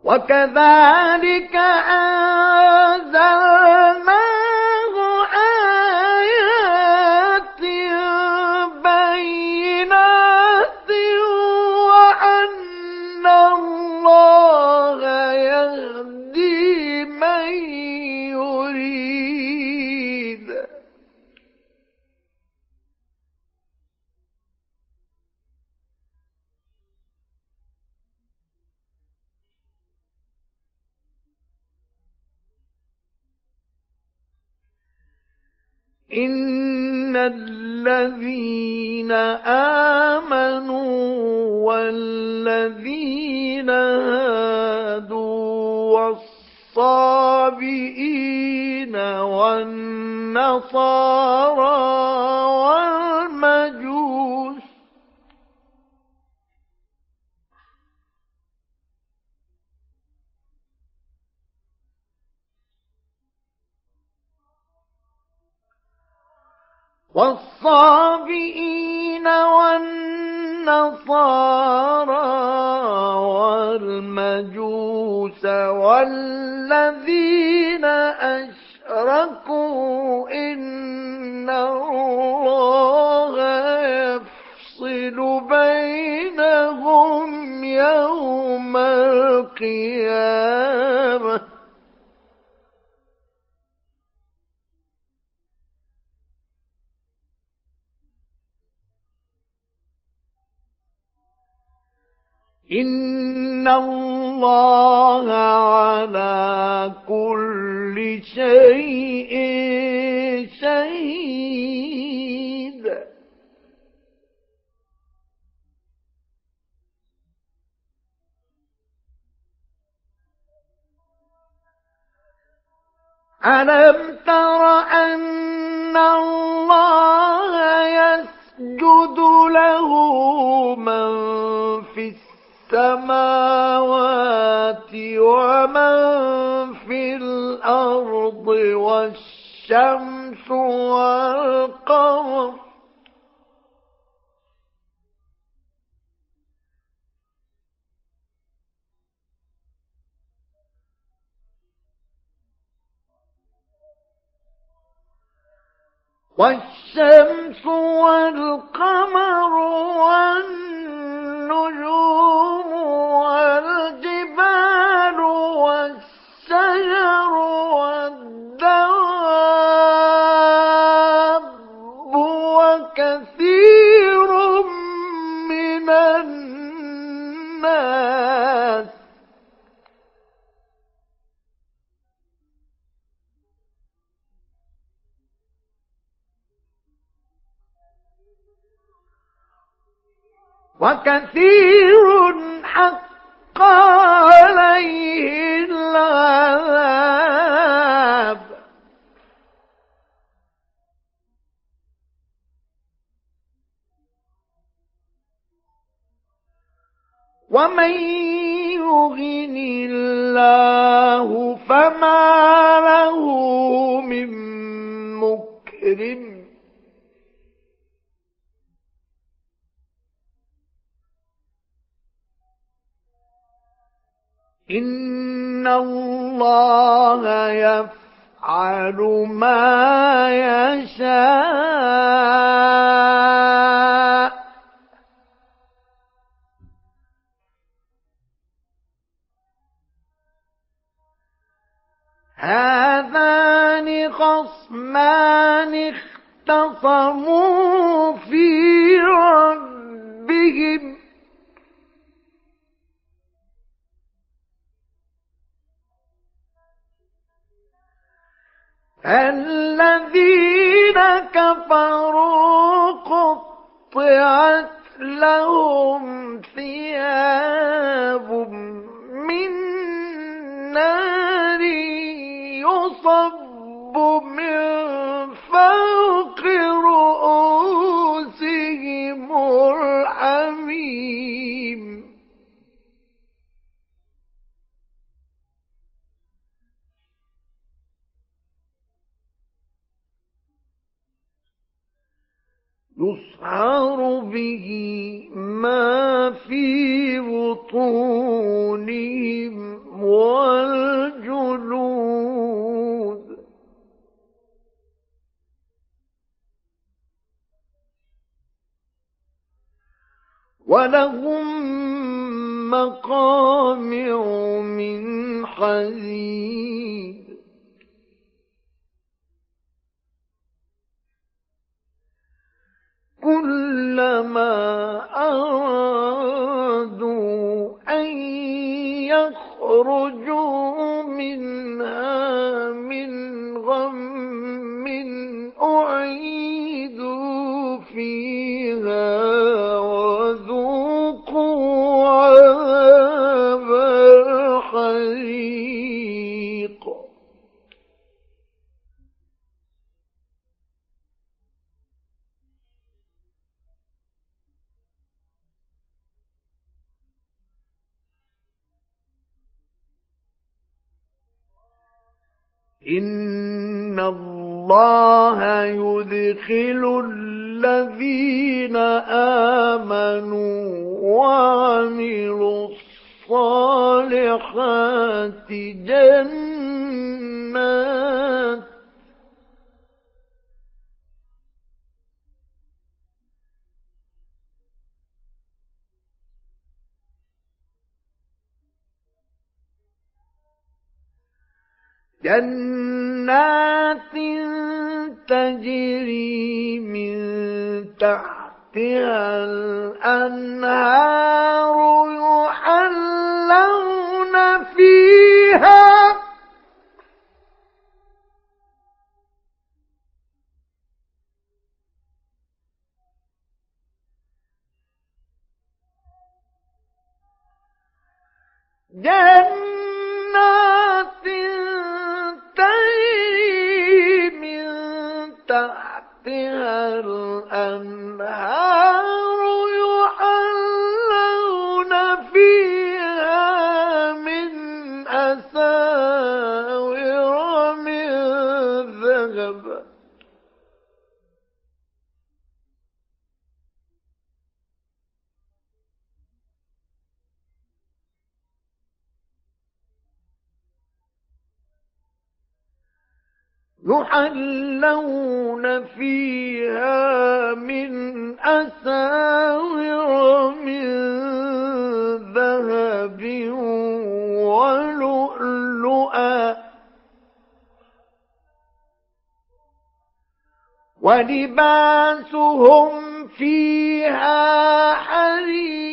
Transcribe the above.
وكذلك أنزلناه آيات بينات وأن الله يهدي من يريد. إن الذين آمنوا والذين هادوا والصابئين والنصارى والمجوس والمجوس والذين أشركوا إن الله يفصل بينهم يوم القيامة. إن الله على كل شيء شهيد. ألم تر أن الله يسجد له من في السماوات ومن في الأرض والشمس والقمر والقمر والنجوم والجبال والشجر والدواب وكثير من الناس. وكثير حق عليه العذاب. ومن يهن الله فما له من مكرم. إن الله يفعل ما يشاء. هذان خصمان اختصموا في ربهم الذين كفروا قطعت لهم ثياب من نار يصب من فوق رؤوسهم الحميم. يصهر به ما في بطونهم والجلود. ولهم مقامع من حديد كلما أرادوا أن يخرجوا منها من غم أعيدوا فيها وذوقوا عذاب الحريق. إن الله يدخل الذين آمنوا وعملوا الصالحات جنات تجري من تحتها الأنهار يحلون فيها جنات تجري من تحتها الأنهار يحلون فيها من أساور من ذهب يحلون فيها من أساور من ذهب ولؤلؤا ولباسهم فيها حرير